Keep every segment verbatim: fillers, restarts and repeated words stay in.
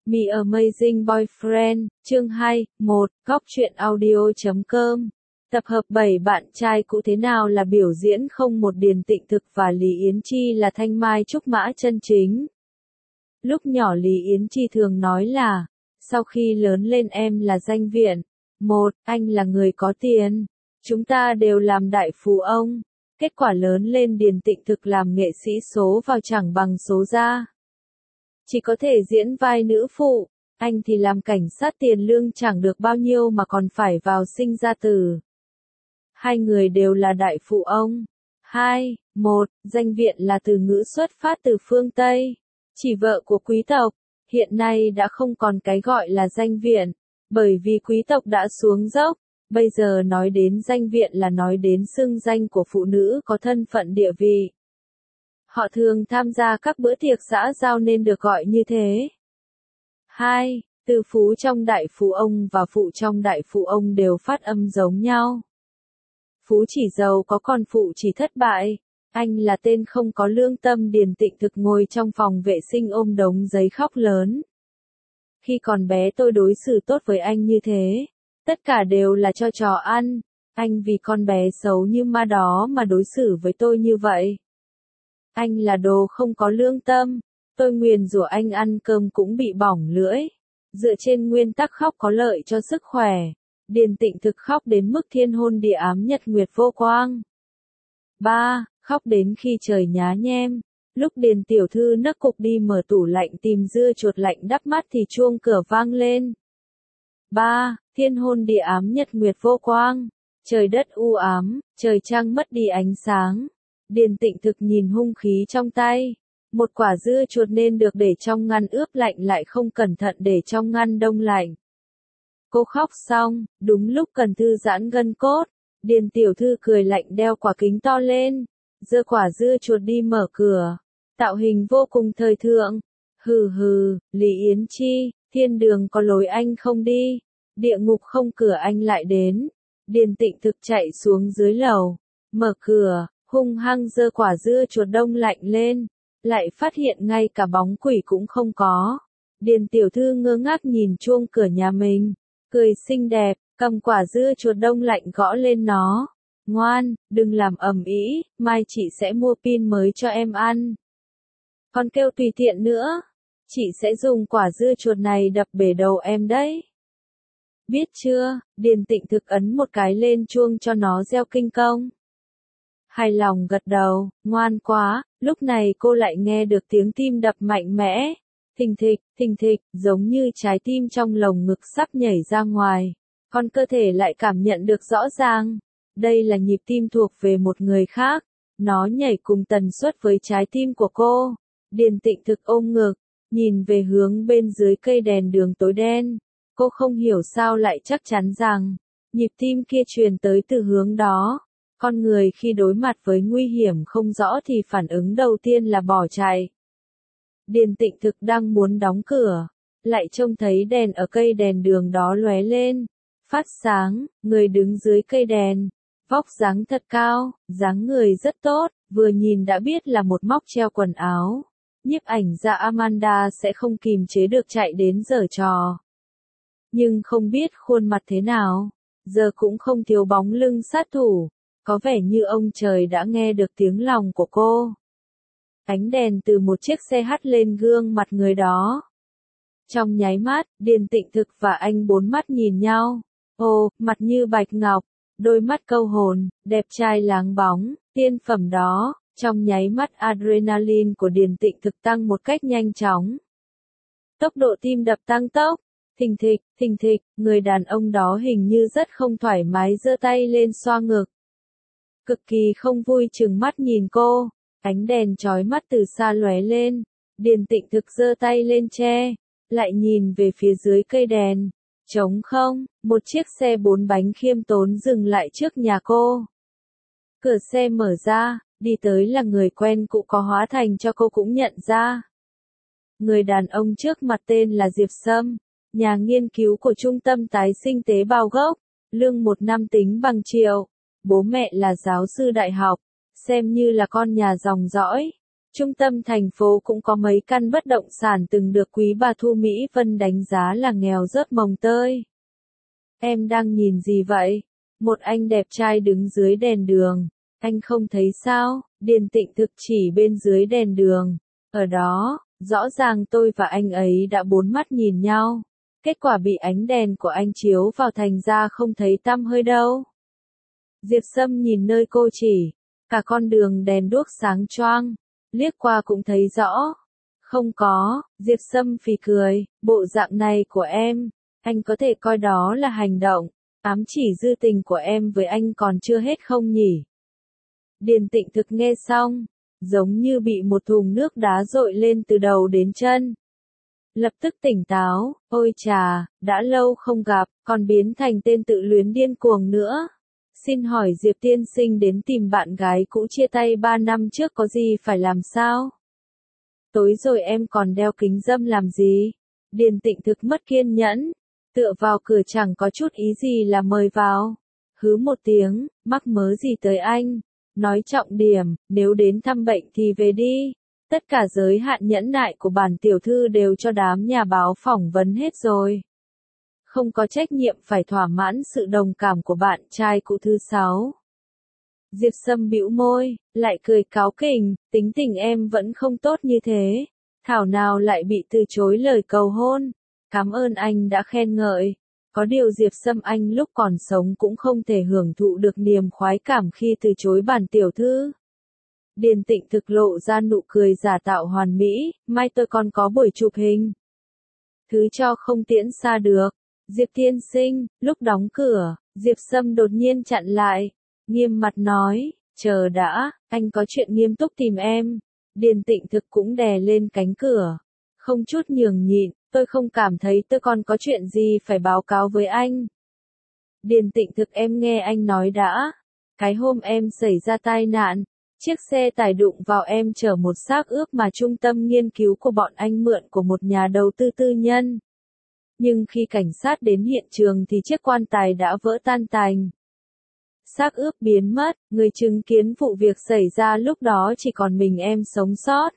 My Amazing Boyfriend, chương hai, một, góc truyện audio chấm com. Tập hợp bảy bạn trai cũ thế nào là biểu diễn không một Điền Tịnh Thực và Lý Yến Chi là thanh mai trúc mã chân chính. Lúc nhỏ Lý Yến Chi thường nói là, sau khi lớn lên em là danh viện. Một, anh là người có tiền. Chúng ta đều làm đại phú ông. Kết quả lớn lên Điền Tịnh Thực làm nghệ sĩ số vào chẳng bằng số ra. Chỉ có thể diễn vai nữ phụ, anh thì làm cảnh sát tiền lương chẳng được bao nhiêu mà còn phải vào sinh ra tử. Hai người đều là đại phụ ông. Hai, một, danh viện là từ ngữ xuất phát từ phương Tây, chỉ vợ của quý tộc. Hiện nay đã không còn cái gọi là danh viện, bởi vì quý tộc đã xuống dốc. Bây giờ nói đến danh viện là nói đến xưng danh của phụ nữ có thân phận địa vị. Họ thường tham gia các bữa tiệc xã giao nên được gọi như thế. Hai, từ phú trong đại phú ông và phụ trong đại phú ông đều phát âm giống nhau. Phú chỉ giàu có còn phụ chỉ thất bại. Anh là tên không có lương tâm. Điền Tịnh Thực ngồi trong phòng vệ sinh ôm đống giấy khóc lớn. Khi còn bé tôi đối xử tốt với anh như thế. Tất cả đều là cho trò ăn. Anh vì con bé xấu như ma đó mà đối xử với tôi như vậy. Anh là đồ không có lương tâm. Tôi nguyền rủa anh ăn cơm cũng bị bỏng lưỡi. Dựa trên nguyên tắc khóc có lợi cho sức khỏe, Điền Tịnh Thực khóc đến mức thiên hôn địa ám nhật nguyệt vô quang. Ba, khóc đến khi trời nhá nhem. Lúc Điền tiểu thư nấc cục đi mở tủ lạnh tìm dưa chuột lạnh đắp mắt thì chuông cửa vang lên. Ba, thiên hôn địa ám nhật nguyệt vô quang. Trời đất u ám, trời trăng mất đi ánh sáng. Điền Tịnh Thực nhìn hung khí trong tay. Một quả dưa chuột nên được để trong ngăn ướp lạnh lại không cẩn thận để trong ngăn đông lạnh. Cô khóc xong, đúng lúc cần thư giãn gân cốt. Điền tiểu thư cười lạnh đeo quả kính to lên, giơ quả dưa chuột đi mở cửa. Tạo hình vô cùng thời thượng. Hừ hừ, Lý Yến Chi, thiên đường có lối anh không đi, địa ngục không cửa anh lại đến. Điền Tịnh Thực chạy xuống dưới lầu, mở cửa, hung hăng giơ quả dưa chuột đông lạnh lên, lại phát hiện ngay cả bóng quỷ cũng không có. Điền tiểu thư ngơ ngác nhìn chuông cửa nhà mình, cười xinh đẹp, cầm quả dưa chuột đông lạnh gõ lên nó. Ngoan, đừng làm ầm ĩ, mai chị sẽ mua pin mới cho em ăn. Còn kêu tùy tiện nữa, chị sẽ dùng quả dưa chuột này đập bể đầu em đấy. Biết chưa? Điền Tịnh Thực ấn một cái lên chuông cho nó reo kinh công. Hài lòng gật đầu, ngoan quá. Lúc này cô lại nghe được tiếng tim đập mạnh mẽ. Thình thịch, thình thịch, giống như trái tim trong lồng ngực sắp nhảy ra ngoài. Còn cơ thể lại cảm nhận được rõ ràng. Đây là nhịp tim thuộc về một người khác. Nó nhảy cùng tần suất với trái tim của cô. Điền Tịnh Thực ôm ngực, nhìn về hướng bên dưới cây đèn đường tối đen. Cô không hiểu sao lại chắc chắn rằng, nhịp tim kia truyền tới từ hướng đó. Con người khi đối mặt với nguy hiểm không rõ thì phản ứng đầu tiên là bỏ chạy. Điền Tịnh Thực đang muốn đóng cửa, lại trông thấy đèn ở cây đèn đường đó lóe lên, phát sáng, người đứng dưới cây đèn, vóc dáng thật cao, dáng người rất tốt, vừa nhìn đã biết là một móc treo quần áo. Nhiếp ảnh gia Amanda sẽ không kìm chế được chạy đến giở trò. Nhưng không biết khuôn mặt thế nào, giờ cũng không thiếu bóng lưng sát thủ, có vẻ như ông trời đã nghe được tiếng lòng của cô. Ánh đèn từ một chiếc xe hắt lên gương mặt người đó. Trong nháy mắt, Điền Tịnh Thực và anh bốn mắt nhìn nhau. Ồ, mặt như bạch ngọc, đôi mắt câu hồn, đẹp trai láng bóng, tiên phẩm đó. Trong nháy mắt adrenaline của Điền Tịnh Thực tăng một cách nhanh chóng. Tốc độ tim đập tăng tốc. Thình thịch, thình thịch, người đàn ông đó hình như rất không thoải mái giơ tay lên xoa ngực. Cực kỳ không vui trừng mắt nhìn cô, ánh đèn chói mắt từ xa lóe lên. Điền Tịnh Thực giơ tay lên che, lại nhìn về phía dưới cây đèn. Trống không, một chiếc xe bốn bánh khiêm tốn dừng lại trước nhà cô. Cửa xe mở ra, đi tới là người quen cũ có hóa thành cho cô cũng nhận ra. Người đàn ông trước mặt tên là Diệp Sâm, nhà nghiên cứu của Trung tâm Tái sinh tế bào gốc, lương một năm tính bằng triệu, bố mẹ là giáo sư đại học, xem như là con nhà dòng dõi. Trung tâm thành phố cũng có mấy căn bất động sản từng được quý bà Thu Mỹ Vân đánh giá là nghèo rớt mồng tơi. Em đang nhìn gì vậy? Một anh đẹp trai đứng dưới đèn đường. Anh không thấy sao? Điền Tịnh thực chỉ bên dưới đèn đường. Ở đó, rõ ràng tôi và anh ấy đã bốn mắt nhìn nhau. Kết quả bị ánh đèn của anh chiếu vào thành ra không thấy tăm hơi đâu. Diệp Sâm nhìn nơi cô chỉ. Cả con đường đèn đuốc sáng choang. Liếc qua cũng thấy rõ. Không có, Diệp Sâm phì cười, bộ dạng này của em, anh có thể coi đó là hành động, ám chỉ dư tình của em với anh còn chưa hết không nhỉ? Điền Tịnh thực nghe xong, giống như bị một thùng nước đá dội lên từ đầu đến chân. Lập tức tỉnh táo, ôi chà, đã lâu không gặp, còn biến thành tên tự luyến điên cuồng nữa. Xin hỏi Diệp tiên sinh đến tìm bạn gái cũ chia tay ba năm trước có gì phải làm sao? Tối rồi em còn đeo kính râm làm gì? Điền Tịnh thực mất kiên nhẫn, tựa vào cửa chẳng có chút ý gì là mời vào. Hứ một tiếng, mắc mớ gì tới anh? Nói trọng điểm, nếu đến thăm bệnh thì về đi. Tất cả giới hạn nhẫn nại của bản tiểu thư đều cho đám nhà báo phỏng vấn hết rồi. Không có trách nhiệm phải thỏa mãn sự đồng cảm của bạn trai cũ thứ sáu. Diệp Sâm bĩu môi, lại cười cáu kỉnh, tính tình em vẫn không tốt như thế. Thảo nào lại bị từ chối lời cầu hôn. Cảm ơn anh đã khen ngợi. Có điều Diệp Sâm anh lúc còn sống cũng không thể hưởng thụ được niềm khoái cảm khi từ chối bản tiểu thư. Điền Tịnh thực lộ ra nụ cười giả tạo hoàn mỹ, mai tôi còn có buổi chụp hình. Thứ cho không tiễn xa được. Diệp tiên sinh, lúc đóng cửa, Diệp Sâm đột nhiên chặn lại, nghiêm mặt nói, chờ đã, anh có chuyện nghiêm túc tìm em. Điền Tịnh thực cũng đè lên cánh cửa, không chút nhường nhịn, tôi không cảm thấy tôi còn có chuyện gì phải báo cáo với anh. Điền Tịnh thực em nghe anh nói đã, cái hôm em xảy ra tai nạn, chiếc xe tải đụng vào em chở một xác ướp mà trung tâm nghiên cứu của bọn anh mượn của một nhà đầu tư tư nhân. Nhưng khi cảnh sát đến hiện trường thì chiếc quan tài đã vỡ tan tành. Xác ướp biến mất, người chứng kiến vụ việc xảy ra lúc đó chỉ còn mình em sống sót.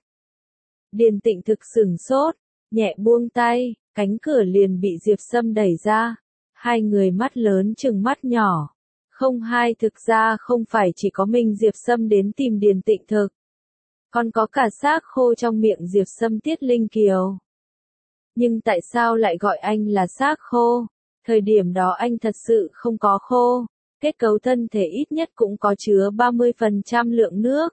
Điền Tịnh thực sửng sốt, nhẹ buông tay, cánh cửa liền bị Diệp Sâm đẩy ra. Hai người mắt lớn chừng mắt nhỏ. Không hai thực ra không phải chỉ có mình Diệp Sâm đến tìm Điền Tịnh thực. Còn có cả xác khô trong miệng Diệp Sâm Tiết Linh Kiều. Nhưng tại sao lại gọi anh là xác khô? Thời điểm đó anh thật sự không có khô. Kết cấu thân thể ít nhất cũng có chứa ba mươi phần trăm lượng nước.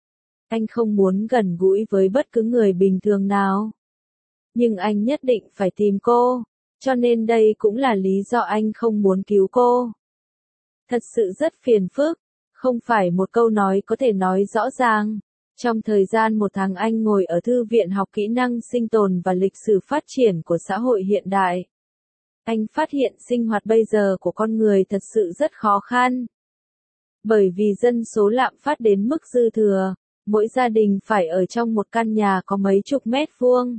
Anh không muốn gần gũi với bất cứ người bình thường nào. Nhưng anh nhất định phải tìm cô. Cho nên đây cũng là lý do anh không muốn cứu cô. Thật sự rất phiền phức. Không phải một câu nói có thể nói rõ ràng. Trong thời gian một tháng anh ngồi ở Thư viện học kỹ năng sinh tồn và lịch sử phát triển của xã hội hiện đại. Anh phát hiện sinh hoạt bây giờ của con người thật sự rất khó khăn. Bởi vì dân số lạm phát đến mức dư thừa, mỗi gia đình phải ở trong một căn nhà có mấy chục mét vuông.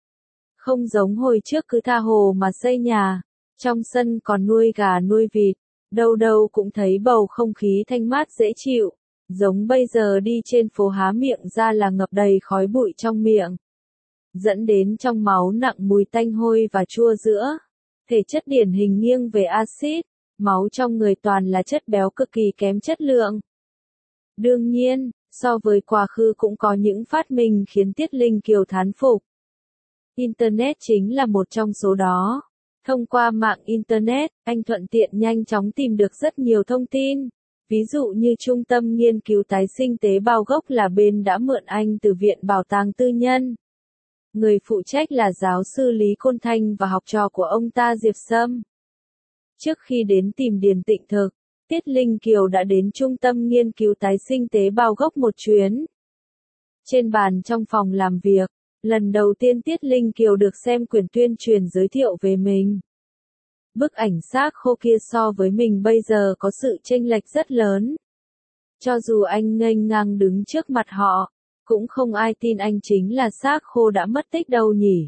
Không giống hồi trước cứ tha hồ mà xây nhà, trong sân còn nuôi gà nuôi vịt, đâu đâu cũng thấy bầu không khí thanh mát dễ chịu. Giống bây giờ đi trên phố há miệng ra là ngập đầy khói bụi trong miệng. Dẫn đến trong máu nặng mùi tanh hôi và chua giữa. Thể chất điển hình nghiêng về axit, máu trong người toàn là chất béo cực kỳ kém chất lượng. Đương nhiên, so với quá khứ cũng có những phát minh khiến Tiết Linh Kiều thán phục. Internet chính là một trong số đó. Thông qua mạng Internet, anh thuận tiện nhanh chóng tìm được rất nhiều thông tin. Ví dụ như Trung tâm Nghiên cứu Tái sinh tế bào gốc là bên đã mượn anh từ Viện Bảo tàng Tư nhân. Người phụ trách là giáo sư Lý Côn Thanh và học trò của ông ta Diệp Sâm. Trước khi đến tìm Điền Tịnh thực, Tiết Linh Kiều đã đến Trung tâm Nghiên cứu Tái sinh tế bào gốc một chuyến. Trên bàn trong phòng làm việc, lần đầu tiên Tiết Linh Kiều được xem quyển tuyên truyền giới thiệu về mình. Bức ảnh xác khô kia so với mình bây giờ có sự chênh lệch rất lớn. Cho dù anh nghênh ngang đứng trước mặt họ, cũng không ai tin anh chính là xác khô đã mất tích đâu nhỉ.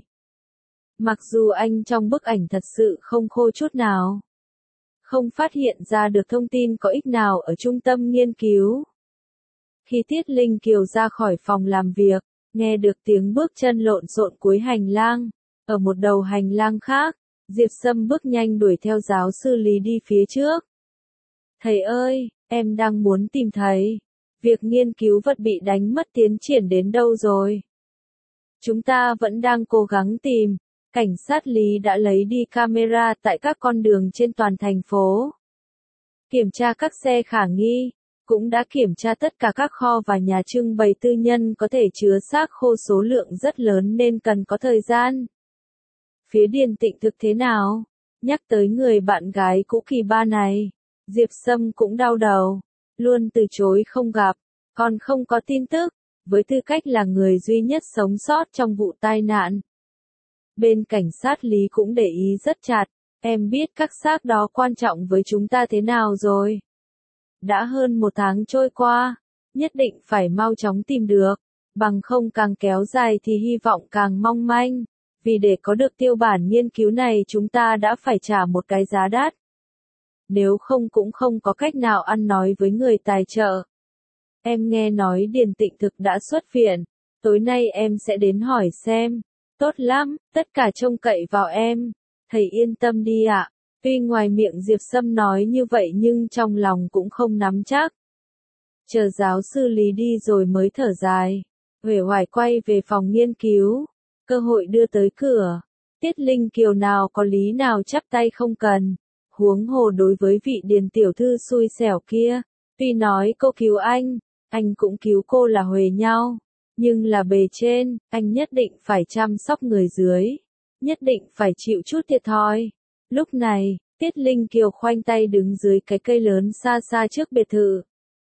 Mặc dù anh trong bức ảnh thật sự không khô chút nào. Không phát hiện ra được thông tin có ích nào ở trung tâm nghiên cứu. Khi Tiết Linh Kiều ra khỏi phòng làm việc, nghe được tiếng bước chân lộn xộn cuối hành lang. Ở một đầu hành lang khác, Diệp Sâm bước nhanh đuổi theo giáo sư Lý đi phía trước. Thầy ơi, em đang muốn tìm thầy. Việc nghiên cứu vật bị đánh mất tiến triển đến đâu rồi? Chúng ta vẫn đang cố gắng tìm. Cảnh sát Lý đã lấy đi camera tại các con đường trên toàn thành phố. Kiểm tra các xe khả nghi. Cũng đã kiểm tra tất cả các kho và nhà trưng bày tư nhân có thể chứa xác khô số lượng rất lớn nên cần có thời gian. Phía Điền Tịnh Thực thế nào? Nhắc tới người bạn gái cũ kỳ ba này, Diệp Sâm cũng đau đầu, luôn từ chối không gặp, còn không có tin tức, với tư cách là người duy nhất sống sót trong vụ tai nạn. Bên cảnh sát Lý cũng để ý rất chặt, em biết các xác đó quan trọng với chúng ta thế nào rồi. Đã hơn một tháng trôi qua, nhất định phải mau chóng tìm được, bằng không càng kéo dài thì hy vọng càng mong manh, vì để có được tiêu bản nghiên cứu này chúng ta đã phải trả một cái giá đắt. Nếu không cũng không có cách nào ăn nói với người tài trợ. Em nghe nói Điền Tịnh Thực đã xuất viện, tối nay em sẽ đến hỏi xem. Tốt lắm, tất cả trông cậy vào em, thầy yên tâm đi ạ. Tuy ngoài miệng Diệp Sâm nói như vậy nhưng trong lòng cũng không nắm chắc. Chờ giáo sư Lý đi rồi mới thở dài, uể oải quay về phòng nghiên cứu. Cơ hội đưa tới cửa, Tiết Linh Kiều nào có lý nào chắp tay không cần. Huống hồ đối với vị Điền tiểu thư xui xẻo kia, tuy nói cô cứu anh, anh cũng cứu cô là huề nhau. Nhưng là bề trên, anh nhất định phải chăm sóc người dưới, nhất định phải chịu chút thiệt thòi. Lúc này, Tiết Linh Kiều khoanh tay đứng dưới cái cây lớn xa xa trước biệt thự.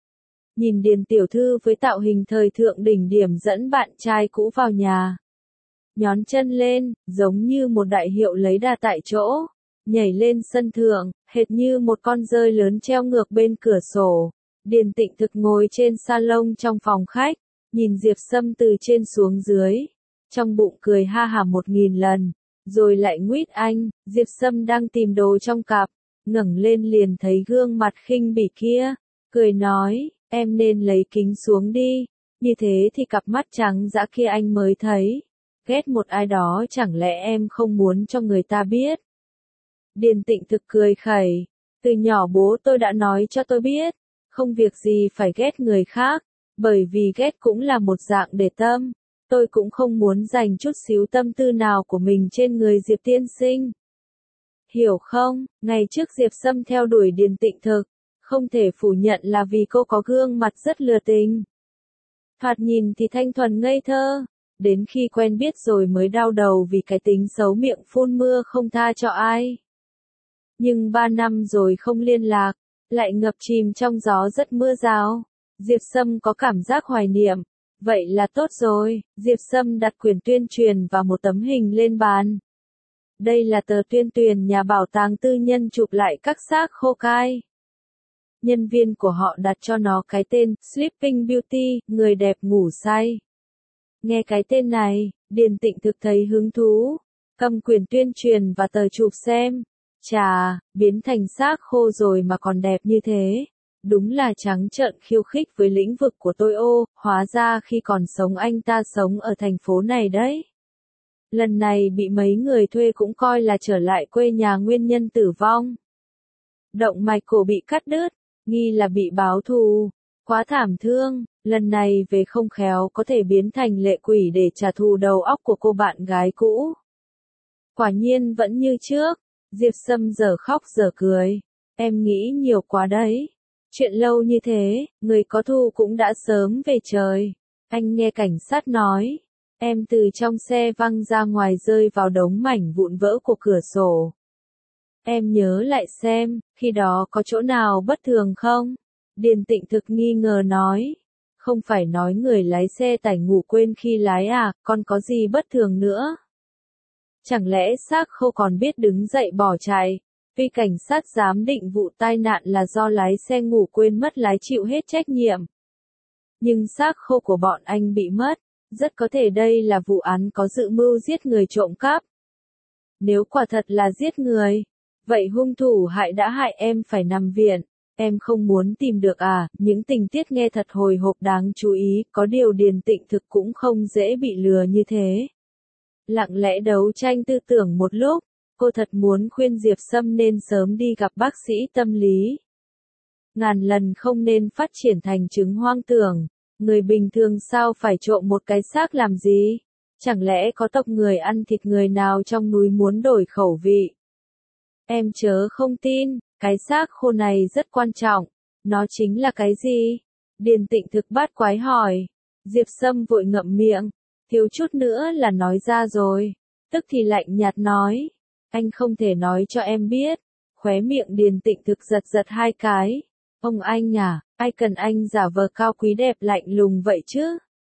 Nhìn Điền tiểu thư với tạo hình thời thượng đỉnh điểm dẫn bạn trai cũ vào nhà. Nhón chân lên, giống như một đại hiệu lấy đà tại chỗ. Nhảy lên sân thượng, hệt như một con dơi lớn treo ngược bên cửa sổ. Điền Tịnh Thực ngồi trên salon trong phòng khách, nhìn Diệp Sâm từ trên xuống dưới. Trong bụng cười ha hả một nghìn lần. Rồi lại nguýt anh, Diệp Sâm đang tìm đồ trong cặp, ngẩng lên liền thấy gương mặt khinh bỉ kia, cười nói, em nên lấy kính xuống đi, như thế thì cặp mắt trắng dã kia anh mới thấy. Ghét một ai đó chẳng lẽ em không muốn cho người ta biết. Điền Tịnh Thực cười khẩy, từ nhỏ bố tôi đã nói cho tôi biết, không việc gì phải ghét người khác, bởi vì ghét cũng là một dạng để tâm. Tôi cũng không muốn dành chút xíu tâm tư nào của mình trên người Diệp tiên sinh. Hiểu không, ngày trước Diệp Sâm theo đuổi Điền Tịnh Thực, không thể phủ nhận là vì cô có gương mặt rất lừa tình. Thoạt nhìn thì thanh thuần ngây thơ, đến khi quen biết rồi mới đau đầu vì cái tính xấu miệng phun mưa không tha cho ai. Nhưng ba năm rồi không liên lạc, lại ngập chìm trong gió rất mưa rào, Diệp Sâm có cảm giác hoài niệm. Vậy là tốt rồi, Diệp Sâm đặt quyển tuyên truyền và một tấm hình lên bàn. Đây là tờ tuyên truyền nhà bảo tàng tư nhân chụp lại các xác khô cai. Nhân viên của họ đặt cho nó cái tên, Sleeping Beauty, người đẹp ngủ say. Nghe cái tên này, Điền Tịnh Thực thấy hứng thú, cầm quyển tuyên truyền và tờ chụp xem. Chà, biến thành xác khô rồi mà còn đẹp như thế. Đúng là trắng trợn khiêu khích với lĩnh vực của tôi ô, hóa ra khi còn sống anh ta sống ở thành phố này đấy. Lần này bị mấy người thuê cũng coi là trở lại quê nhà nguyên nhân tử vong. Động mạch cổ bị cắt đứt, nghi là bị báo thù. Quá thảm thương, lần này về không khéo có thể biến thành lệ quỷ để trả thù đầu óc của cô bạn gái cũ. Quả nhiên vẫn như trước, Diệp Sâm giờ khóc giờ cười. Em nghĩ nhiều quá đấy. Chuyện lâu như thế, người có thù cũng đã sớm về trời. Anh nghe cảnh sát nói. Em từ trong xe văng ra ngoài rơi vào đống mảnh vụn vỡ của cửa sổ. Em nhớ lại xem, khi đó có chỗ nào bất thường không? Điền Tịnh Thực nghi ngờ nói. Không phải nói người lái xe tải ngủ quên khi lái à, còn có gì bất thường nữa? Chẳng lẽ xác khô còn biết đứng dậy bỏ chạy? Vì cảnh sát giám định vụ tai nạn là do lái xe ngủ quên mất lái chịu hết trách nhiệm. Nhưng xác khô của bọn anh bị mất, rất có thể đây là vụ án có dự mưu giết người trộm cắp. Nếu quả thật là giết người, vậy hung thủ hại đã hại em phải nằm viện. Em không muốn tìm được à, những tình tiết nghe thật hồi hộp đáng chú ý, có điều Điền Tịnh Thực cũng không dễ bị lừa như thế. Lặng lẽ đấu tranh tư tưởng một lúc, cô thật muốn khuyên Diệp Sâm nên sớm đi gặp bác sĩ tâm lý. Ngàn lần không nên phát triển thành chứng hoang tưởng, người bình thường sao phải trộm một cái xác làm gì? Chẳng lẽ có tộc người ăn thịt người nào trong núi muốn đổi khẩu vị? Em chớ không tin, cái xác khô này rất quan trọng. Nó chính là cái gì? Điền Tịnh Thực bát quái hỏi. Diệp Sâm vội ngậm miệng, thiếu chút nữa là nói ra rồi. Tức thì lạnh nhạt nói, anh không thể nói cho em biết. Khóe miệng Điền Tịnh Thực giật giật hai cái. Ông anh à, ai cần anh giả vờ cao quý đẹp lạnh lùng vậy chứ?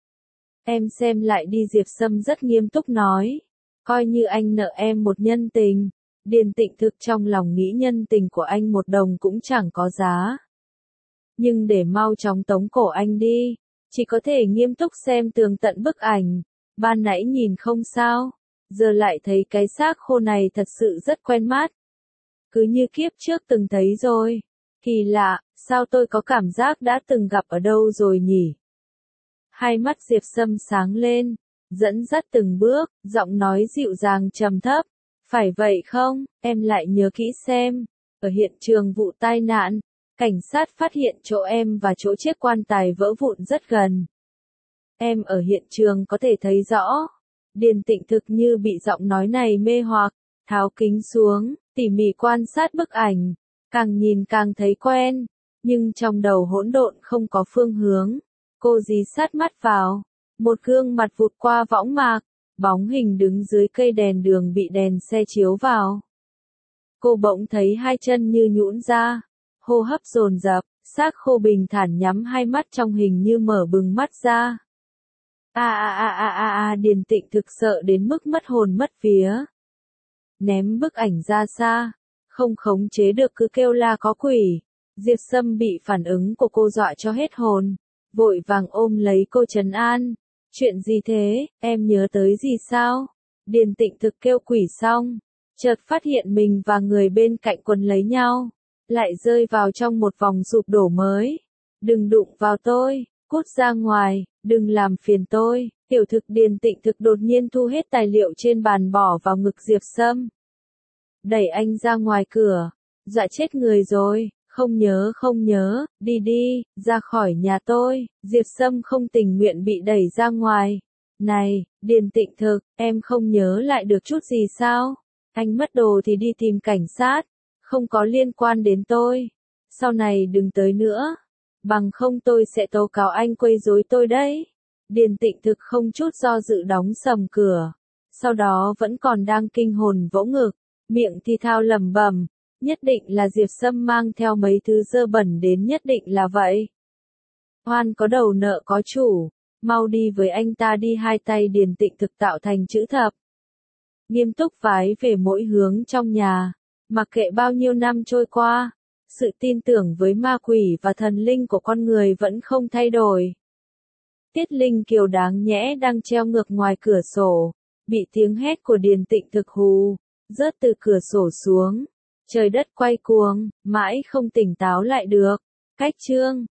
Em xem lại đi, Diệp Sâm rất nghiêm túc nói. Coi như anh nợ em một nhân tình. Điền Tịnh Thực trong lòng nghĩ nhân tình của anh một đồng cũng chẳng có giá. Nhưng để mau chóng tống cổ anh đi, chỉ có thể nghiêm túc xem tường tận bức ảnh. Ban nãy nhìn không sao, giờ lại thấy cái xác khô này thật sự rất quen mắt. Cứ như kiếp trước từng thấy rồi. Kỳ lạ, sao tôi có cảm giác đã từng gặp ở đâu rồi nhỉ? Hai mắt Diệp Sâm sáng lên, dẫn dắt từng bước, giọng nói dịu dàng trầm thấp. Phải vậy không, em lại nhớ kỹ xem. Ở hiện trường vụ tai nạn, cảnh sát phát hiện chỗ em và chỗ chiếc quan tài vỡ vụn rất gần. Em ở hiện trường có thể thấy rõ. Điền Tịnh Thực như bị giọng nói này mê hoặc, tháo kính xuống, tỉ mỉ quan sát bức ảnh. Càng nhìn càng thấy quen, nhưng trong đầu hỗn độn không có phương hướng. Cô dí sát mắt vào, một gương mặt vụt qua võng mạc, bóng hình đứng dưới cây đèn đường bị đèn xe chiếu vào. Cô bỗng thấy hai chân như nhũn ra, hô hấp dồn dập, xác khô bình thản nhắm hai mắt trong hình như mở bừng mắt ra. A a a a a a, Điền Tịnh Thực sợ đến mức mất hồn mất vía. Ném bức ảnh ra xa, không khống chế được cứ kêu la có quỷ. Diệp Sâm bị phản ứng của cô dọa cho hết hồn, vội vàng ôm lấy cô trấn an. Chuyện gì thế, em nhớ tới gì sao? Điền Tịnh Thực kêu quỷ xong, chợt phát hiện mình và người bên cạnh quấn lấy nhau, lại rơi vào trong một vòng sụp đổ mới. Đừng đụng vào tôi, cút ra ngoài, đừng làm phiền tôi. Tiểu Thực Điền Tịnh Thực đột nhiên thu hết tài liệu trên bàn bỏ vào ngực Diệp Sâm. Đẩy anh ra ngoài cửa, dọa chết người rồi. Không nhớ không nhớ, đi đi, ra khỏi nhà tôi. Diệp Sâm không tình nguyện bị đẩy ra ngoài. Này, Điền Tịnh Thực, em không nhớ lại được chút gì sao? Anh mất đồ thì đi tìm cảnh sát, không có liên quan đến tôi. Sau này đừng tới nữa, bằng không tôi sẽ tố cáo anh quấy rối tôi đấy. Điền Tịnh Thực không chút do dự đóng sầm cửa, sau đó vẫn còn đang kinh hồn vỗ ngực, miệng thì thao lẩm bẩm. Nhất định là Diệp Sâm mang theo mấy thứ dơ bẩn đến, nhất định là vậy. Hoan có đầu nợ có chủ, mau đi với anh ta đi. Hai tay Điền Tịnh Thực tạo thành chữ thập, nghiêm túc vái về mỗi hướng trong nhà. Mặc kệ bao nhiêu năm trôi qua, sự tin tưởng với ma quỷ và thần linh của con người vẫn không thay đổi. Tiết Linh Kiều đáng nhẽ đang treo ngược ngoài cửa sổ, bị tiếng hét của Điền Tịnh Thực hù, rớt từ cửa sổ xuống. Trời đất quay cuồng, mãi không tỉnh táo lại được. Cách chương